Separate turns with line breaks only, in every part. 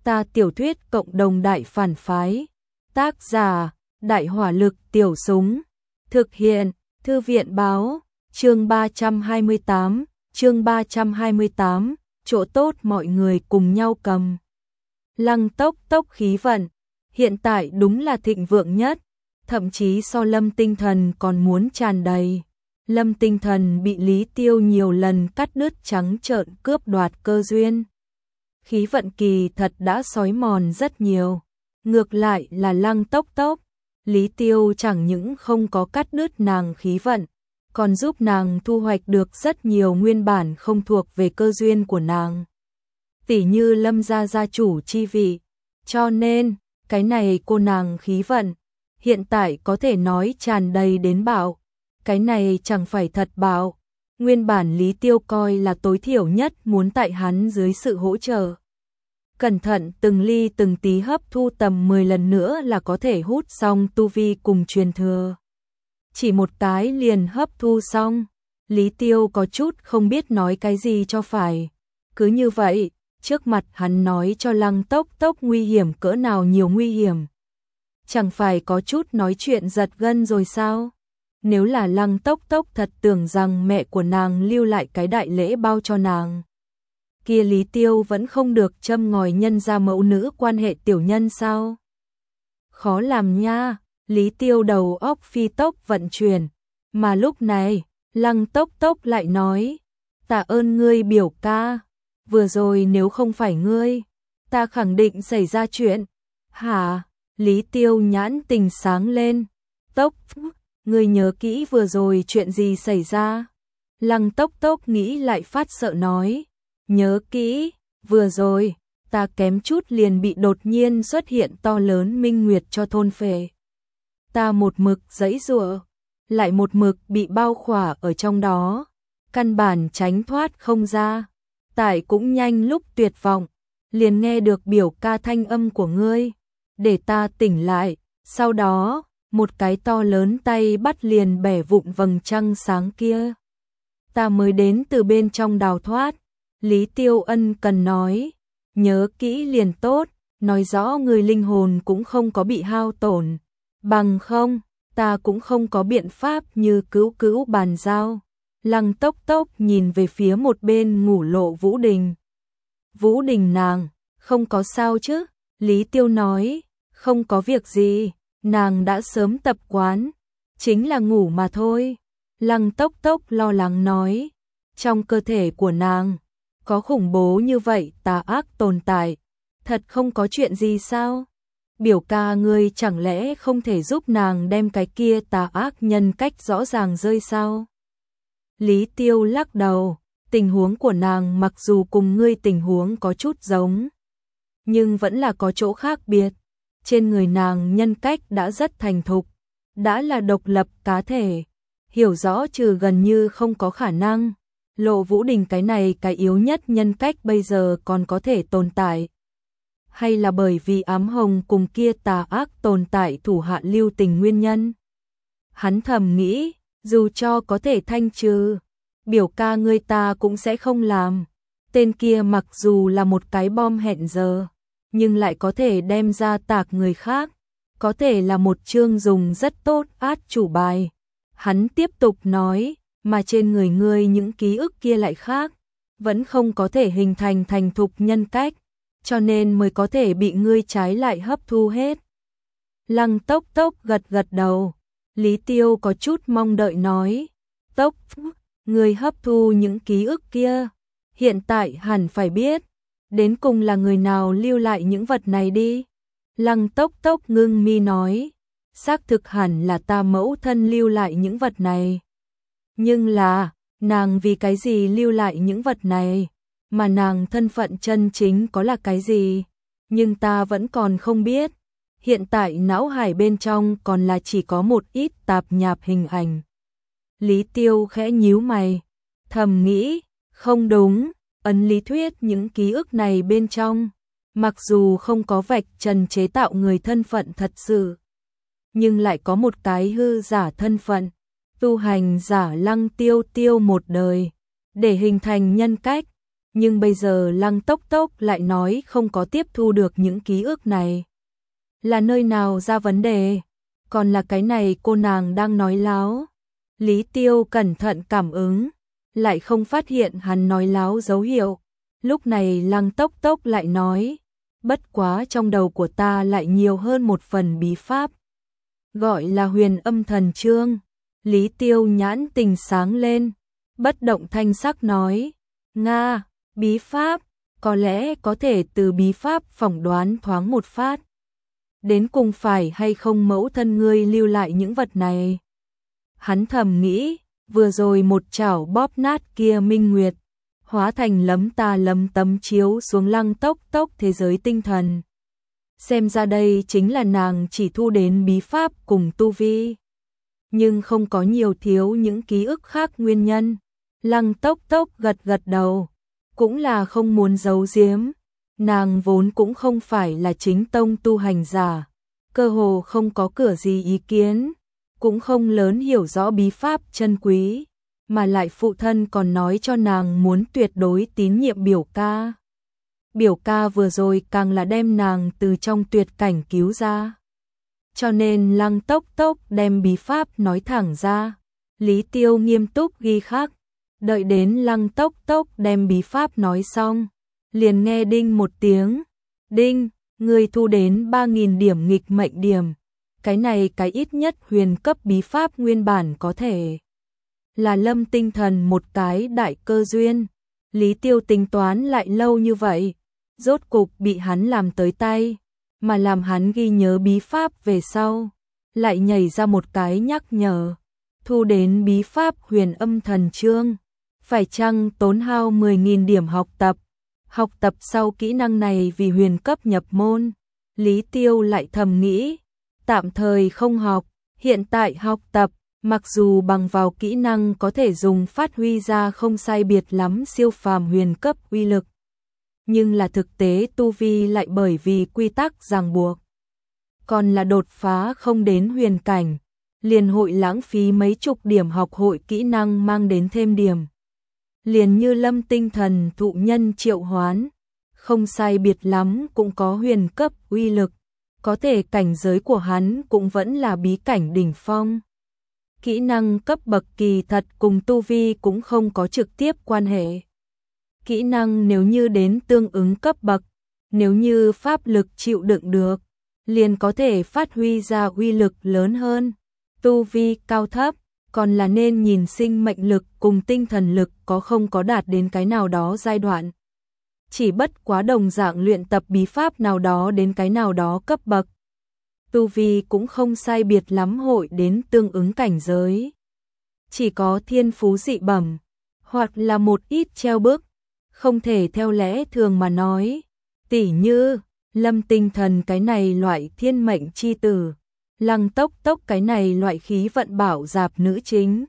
Ta tiểu thuyết cộng đồng đại phản phái. Tác giả: Đại hỏa lực tiểu súng. Thực hiện: Thư viện báo. Chương 328, chỗ tốt mọi người cùng nhau cầm. Lăng Tốc Tốc khí vận, hiện tại đúng là thịnh vượng nhất, thậm chí so Lâm Tinh Thần còn muốn tràn đầy. Lâm Tinh Thần bị Lý Tiêu nhiều lần cắt đứt trắng trợn cướp đoạt cơ duyên. Khí vận kỳ thật đã xói mòn rất nhiều. Ngược lại là Lăng Tốc Tốc, Lý Tiêu chẳng những không có cắt đứt nàng khí vận, còn giúp nàng thu hoạch được rất nhiều nguyên bản không thuộc về cơ duyên của nàng. Tỉ như Lâm gia gia chủ chi vị. Cho nên, cái này cô nàng khí vận, hiện tại có thể nói tràn đầy đến bạo. Cái này chẳng phải thật bạo. Nguyên bản Lý Tiêu coi là tối thiểu nhất muốn tại hắn dưới sự hỗ trợ. Cẩn thận từng ly từng tí hấp thu tầm 10 lần nữa là có thể hút xong tu vi cùng truyền thừa. Chỉ một cái liền hấp thu xong, Lý Tiêu có chút không biết nói cái gì cho phải. Cứ như vậy, trước mặt hắn nói cho Lăng Tốc Tốc nguy hiểm cỡ nào nhiều nguy hiểm. Chẳng phải có chút nói chuyện giật gân rồi sao? Nếu là Lăng Tốc Tốc thật tưởng rằng mẹ của nàng lưu lại cái đại lễ bao cho nàng, kia Lý Tiêu vẫn không được châm ngòi nhân ra mẫu nữ quan hệ tiểu nhân sao? Khó làm nha. Lý Tiêu đầu óc phi tốc vận chuyển, mà lúc này, Lăng Tốc Tốc lại nói, tạ ơn ngươi biểu ca, vừa rồi nếu không phải ngươi, ta khẳng định xảy ra chuyện. Hả? Lý Tiêu nhãn tình sáng lên, Tốc, ngươi nhớ kỹ vừa rồi chuyện gì xảy ra? Lăng Tốc Tốc nghĩ lại phát sợ nói, nhớ kỹ, vừa rồi, ta kém chút liền bị đột nhiên xuất hiện to lớn minh nguyệt cho thôn phệ. Ta một mực giãy giụa, lại một mực bị bao khỏa ở trong đó, căn bản tránh thoát không ra. Tại cũng nhanh lúc tuyệt vọng, liền nghe được biểu ca thanh âm của ngươi, để ta tỉnh lại, sau đó, một cái to lớn tay bắt liền bẻ vụn vầng trăng sáng kia. Ta mới đến từ bên trong đào thoát. Lý Tiêu ân cần nói, nhớ kỹ liền tốt, nói rõ người linh hồn cũng không có bị hao tổn. Bằng không, ta cũng không có biện pháp như cứu bàn giao. Lăng Tốc Tốc nhìn về phía một bên ngủ lộ Vũ Đình. Vũ Đình nàng, không có sao chứ? Lý Tiêu nói, không có việc gì, nàng đã sớm tập quán, chính là ngủ mà thôi. Lăng Tốc Tốc lo lắng nói, trong cơ thể của nàng, có khủng bố như vậy tà ác tồn tại, thật không có chuyện gì sao? Biểu ca ngươi chẳng lẽ không thể giúp nàng đem cái kia tà ác nhân cách rõ ràng rơi sao? Lý Tiêu lắc đầu, tình huống của nàng mặc dù cùng ngươi tình huống có chút giống, nhưng vẫn là có chỗ khác biệt. Trên người nàng nhân cách đã rất thành thục, đã là độc lập cá thể, hiểu rõ trừ gần như không có khả năng. Lộ Vũ Đình cái này cái yếu nhất nhân cách bây giờ còn có thể tồn tại. Hay là bởi vì ám hồng cùng kia tà ác tồn tại thủ hạ lưu tình nguyên nhân? Hắn thầm nghĩ, dù cho có thể thanh trừ, biểu ca ngươi ta cũng sẽ không làm. Tên kia mặc dù là một cái bom hẹn giờ, nhưng lại có thể đem ra tạc người khác, có thể là một chương dùng rất tốt át chủ bài. Hắn tiếp tục nói, mà trên người ngươi những ký ức kia lại khác, vẫn không có thể hình thành thành thục nhân cách, cho nên mới có thể bị ngươi trái lại hấp thu hết. Lăng Tốc Tốc gật gật đầu. Lý Tiêu có chút mong đợi nói, Tốc, ngươi hấp thu những ký ức kia, hiện tại hẳn phải biết, đến cùng là người nào lưu lại những vật này đi. Lăng Tốc Tốc ngưng mi nói, xác thực hẳn là ta mẫu thân lưu lại những vật này. Nhưng là, nàng vì cái gì lưu lại những vật này, mà nàng thân phận chân chính có là cái gì, nhưng ta vẫn còn không biết. Hiện tại não hải bên trong còn là chỉ có một ít tạp nhạp hình ảnh. Lý Tiêu khẽ nhíu mày, thầm nghĩ, không đúng, ấn lý thuyết những ký ức này bên trong, mặc dù không có vạch trần chế tạo người thân phận thật sự, nhưng lại có một cái hư giả thân phận, tu hành giả Lăng Tiêu Tiêu một đời, để hình thành nhân cách. Nhưng bây giờ Lăng Tốc Tốc lại nói không có tiếp thu được những ký ức này. Là nơi nào ra vấn đề? Còn là cái này cô nàng đang nói láo. Lý Tiêu cẩn thận cảm ứng, lại không phát hiện hắn nói láo dấu hiệu. Lúc này Lăng Tốc Tốc lại nói, bất quá trong đầu của ta lại nhiều hơn một phần bí pháp. Gọi là Huyền Âm Thần Chương. Lý Tiêu nhãn tình sáng lên, bất động thanh sắc nói, Nga, bí pháp, có lẽ có thể từ bí pháp phỏng đoán thoáng một phát. Đến cùng phải hay không mẫu thân ngươi lưu lại những vật này. Hắn thầm nghĩ, vừa rồi một chảo bóp nát kia minh nguyệt, hóa thành lấm ta lấm tấm chiếu xuống Lăng Tốc Tốc thế giới tinh thần. Xem ra đây chính là nàng chỉ thu đến bí pháp cùng tu vi, nhưng không có nhiều thiếu những ký ức khác nguyên nhân. Lăng Tốc Tốc gật gật đầu, cũng là không muốn giấu giếm. Nàng vốn cũng không phải là chính tông tu hành giả, cơ hồ không có cửa gì ý kiến, cũng không lớn hiểu rõ bí pháp chân quý, mà lại phụ thân còn nói cho nàng muốn tuyệt đối tín nhiệm biểu ca. Biểu ca vừa rồi càng là đem nàng từ trong tuyệt cảnh cứu ra. Cho nên Lăng Tốc Tốc đem bí pháp nói thẳng ra. Lý Tiêu nghiêm túc ghi khắc, đợi đến Lăng Tốc Tốc đem bí pháp nói xong, liền nghe đinh một tiếng. Đinh, người thu đến 3.000 điểm nghịch mệnh điểm. Cái này cái ít nhất huyền cấp bí pháp nguyên bản có thể là Lâm Tinh Thần một cái đại cơ duyên. Lý Tiêu tính toán lại lâu như vậy, rốt cục bị hắn làm tới tay, mà làm hắn ghi nhớ bí pháp về sau, lại nhảy ra một cái nhắc nhở, thu đến bí pháp Huyền Âm Thần Chương, phải chăng tốn hao 10.000 điểm học tập sau kỹ năng này vì huyền cấp nhập môn. Lý Tiêu lại thầm nghĩ, tạm thời không học, hiện tại học tập, mặc dù bằng vào kỹ năng có thể dùng phát huy ra không sai biệt lắm siêu phàm huyền cấp uy lực, nhưng là thực tế tu vi lại bởi vì quy tắc ràng buộc, còn là đột phá không đến huyền cảnh, liền hội lãng phí mấy chục điểm học hội kỹ năng mang đến thêm điểm. Liền như Lâm Tinh Thần thụ nhân triệu hoán, không sai biệt lắm cũng có huyền cấp uy lực, có thể cảnh giới của hắn cũng vẫn là bí cảnh đỉnh phong. Kỹ năng cấp bậc kỳ thật cùng tu vi cũng không có trực tiếp quan hệ. Kỹ năng nếu như đến tương ứng cấp bậc, nếu như pháp lực chịu đựng được, liền có thể phát huy ra uy lực lớn hơn. Tu vi cao thấp, còn là nên nhìn sinh mệnh lực cùng tinh thần lực có không có đạt đến cái nào đó giai đoạn. Chỉ bất quá đồng dạng luyện tập bí pháp nào đó đến cái nào đó cấp bậc, tu vi cũng không sai biệt lắm hội đến tương ứng cảnh giới. Chỉ có thiên phú dị bẩm, hoặc là một ít treo bước, không thể theo lẽ thường mà nói. Tỉ như, Lâm Tinh Thần cái này loại thiên mệnh chi tử, Lăng Tốc Tốc cái này loại khí vận bảo giáp nữ chính,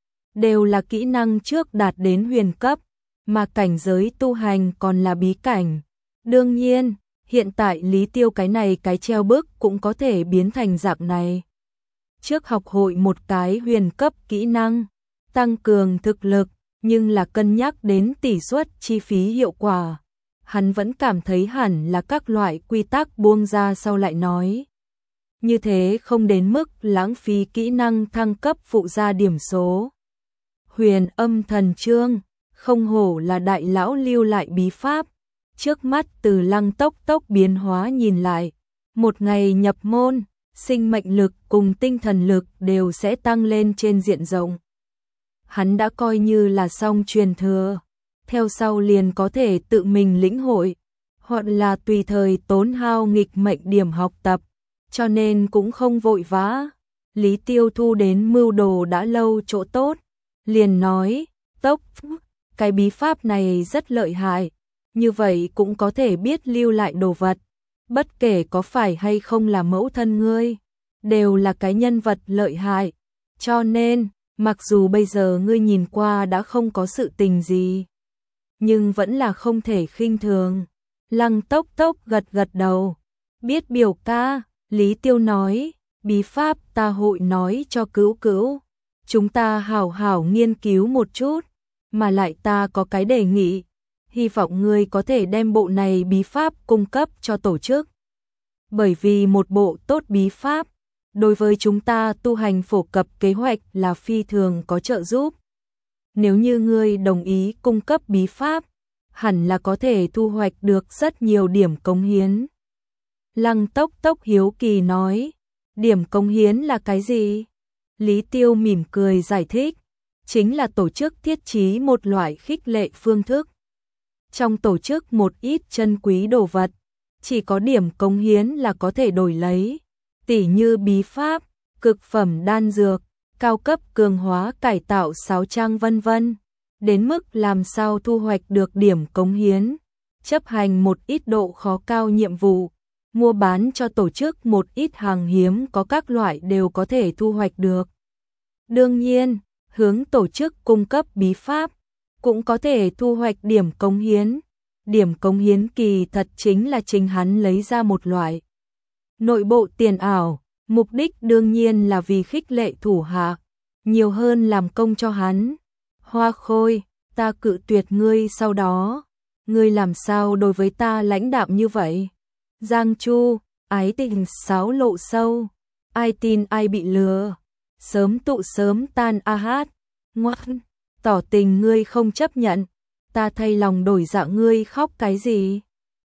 đều là kỹ năng trước đạt đến huyền cấp, mà cảnh giới tu hành còn là bí cảnh. Đương nhiên, hiện tại Lý Tiêu cái này cái treo bước cũng có thể biến thành dạng này. Trước học hội một cái huyền cấp kỹ năng, tăng cường thực lực, nhưng là cân nhắc đến tỷ suất chi phí hiệu quả. Hắn vẫn cảm thấy hẳn là các loại quy tắc buông ra sau lại nói. Như thế không đến mức lãng phí kỹ năng thăng cấp phụ gia điểm số. Huyền Âm Thần Chương, không hổ là đại lão lưu lại bí pháp. Trước mắt từ Lăng Tốc Tốc biến hóa nhìn lại, một ngày nhập môn, sinh mệnh lực cùng tinh thần lực đều sẽ tăng lên trên diện rộng. Hắn đã coi như là xong truyền thừa, theo sau liền có thể tự mình lĩnh hội, hoặc là tùy thời tốn hao nghịch mệnh điểm học tập, cho nên cũng không vội vã. Lý Tiêu thu đến mưu đồ đã lâu chỗ tốt, liền nói, Tốc, cái bí pháp này rất lợi hại, như vậy cũng có thể biết lưu lại đồ vật, bất kể có phải hay không là mẫu thân ngươi, đều là cái nhân vật lợi hại, cho nên, mặc dù bây giờ ngươi nhìn qua đã không có sự tình gì, nhưng vẫn là không thể khinh thường. Lăng Tốc Tốc gật gật đầu, biết biểu ca. Lý Tiêu nói, bí pháp ta hội nói cho Cữu Cữu, chúng ta hảo hảo nghiên cứu một chút, mà lại ta có cái đề nghị, hy vọng ngươi có thể đem bộ này bí pháp cung cấp cho tổ chức. Bởi vì một bộ tốt bí pháp, đối với chúng ta tu hành phổ cập kế hoạch là phi thường có trợ giúp. Nếu như ngươi đồng ý cung cấp bí pháp, hẳn là có thể thu hoạch được rất nhiều điểm cống hiến. Lăng Tốc Tốc hiếu kỳ nói, điểm cống hiến là cái gì? Lý Tiêu mỉm cười giải thích, chính là tổ chức thiết trí một loại khích lệ phương thức. Trong tổ chức một ít chân quý đồ vật, chỉ có điểm cống hiến là có thể đổi lấy, tỉ như bí pháp, cực phẩm đan dược, cao cấp cường hóa cải tạo sáo trang vân vân. Đến mức làm sao thu hoạch được điểm cống hiến, chấp hành một ít độ khó cao nhiệm vụ, mua bán cho tổ chức một ít hàng hiếm có các loại đều có thể thu hoạch được. Đương nhiên, hướng tổ chức cung cấp bí pháp, cũng có thể thu hoạch điểm cống hiến. Điểm cống hiến kỳ thật chính là chính hắn lấy ra một loại nội bộ tiền ảo, mục đích đương nhiên là vì khích lệ thủ hạ, nhiều hơn làm công cho hắn. Hoa Khôi, ta cự tuyệt ngươi sau đó, ngươi làm sao đối với ta lãnh đạm như vậy? Giang Chu, ái tình sáo lộ sâu, ai tin ai bị lừa, sớm tụ sớm tan a hát, ngoan, tỏ tình ngươi không chấp nhận, ta thay lòng đổi dạ ngươi khóc cái gì?